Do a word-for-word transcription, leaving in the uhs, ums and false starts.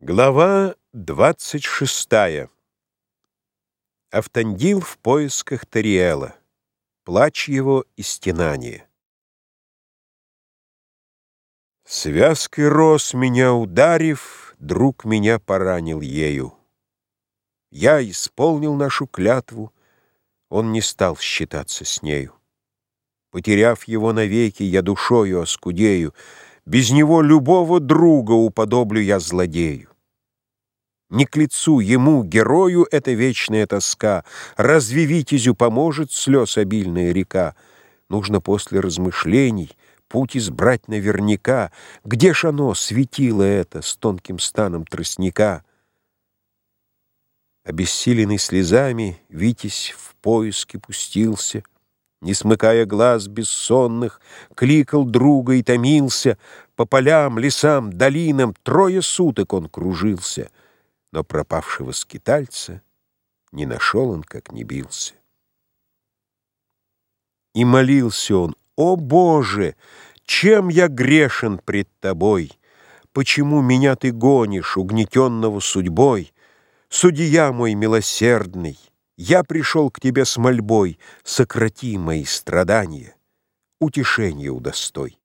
Глава двадцать шестая. Автандил в поисках Тариэла. Плач его и стенание. Связкой роз меня ударив, друг меня поранил ею. Я исполнил нашу клятву, он не стал считаться с нею. Потеряв его навеки, я душою оскудею, без него любого друга уподоблю я злодею. Не к лицу ему, герою, эта вечная тоска. Разве витязю поможет слез обильная река? Нужно после размышлений путь избрать наверняка. Где ж оно, светило это, с тонким станом тростника? Обессиленный слезами, витязь в поиски пустился, не смыкая глаз бессонных, кликал друга и томился. По полям, лесам, долинам трое суток он кружился, но пропавшего скитальца не нашел он, как не бился. И молился он: «О Боже, чем я грешен пред Тобой? Почему меня Ты гонишь, угнетенного судьбой? Судья мой милосердный, я пришел к Тебе с мольбой, сократи мои страдания, утешения удостой».